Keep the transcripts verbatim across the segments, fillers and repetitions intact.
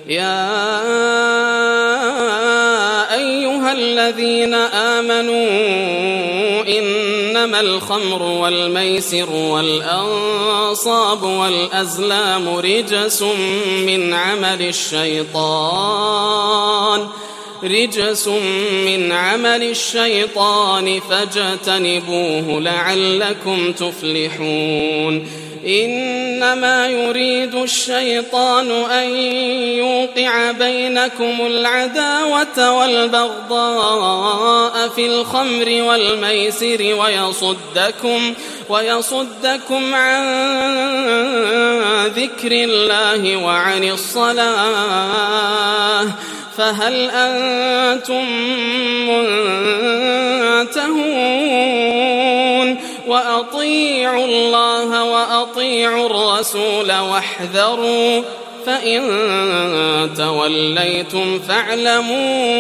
يا أيها الذين آمنوا إنما الخمر والميسر والأنصاب والأزلام رجس من عمل الشيطان رجس من عمل الشيطان فاجتنبوه لعلكم تفلحون إنما يريد الشيطان أن يوقع بينكم العداوة والبغضاء في الخمر والميسر ويصدكم ويصدكم عن ذكر الله وعن الصلاة فهل أنتم منتهون وأطيعوا الله وأطيعوا الرسول واحذروا فإن توليتم فاعلموا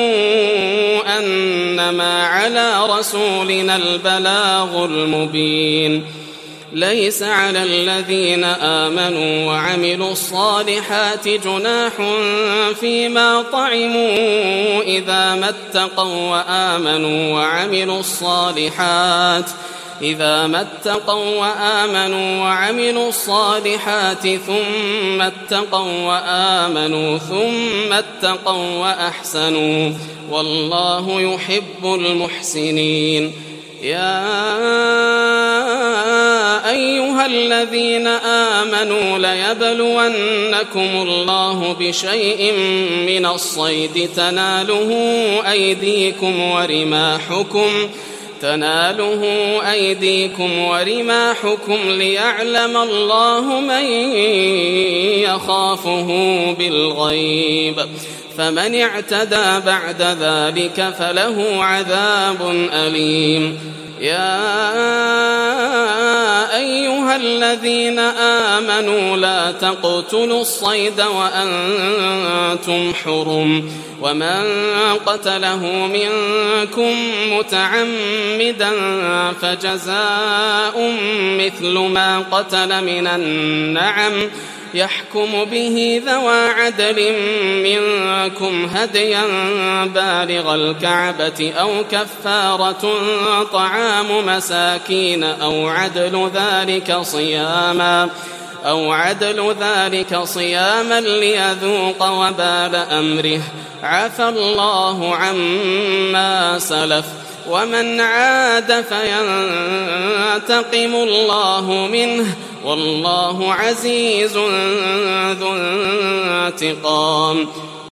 أنما على رسولنا البلاغ المبين ليس على الذين آمنوا وعملوا الصالحات جناح فيما طعموا إذا ما اتقوا وآمنوا وعملوا الصالحات إذا ما اتقوا وآمنوا وعملوا الصالحات ثم اتقوا وآمنوا ثم اتقوا وأحسنوا والله يحب المحسنين يا أيها الذين آمنوا ليبلونكم الله بشيء من الصيد تناله أيديكم ورماحكم تناله أيديكم ورماحكم ليعلم الله من يخافه بالغيب فمن اعتدى بعد ذلك فله عذاب أليم يا أيها الذين آمنوا لا تقتلوا الصيد وأنتم حرم ومن قتله منكم متعمدا فجزاء مثل ما قتل من النعم يحكم به ذوى عدل منكم هديا بالغ الكعبة أو كفارة طعام مساكين أو عدل ذلك صياما أو عدل ذلك صياما ليذوق وبال أمره عفى الله عما سلف ومن عاد فينتقم الله منه والله عزيز ذو انتقام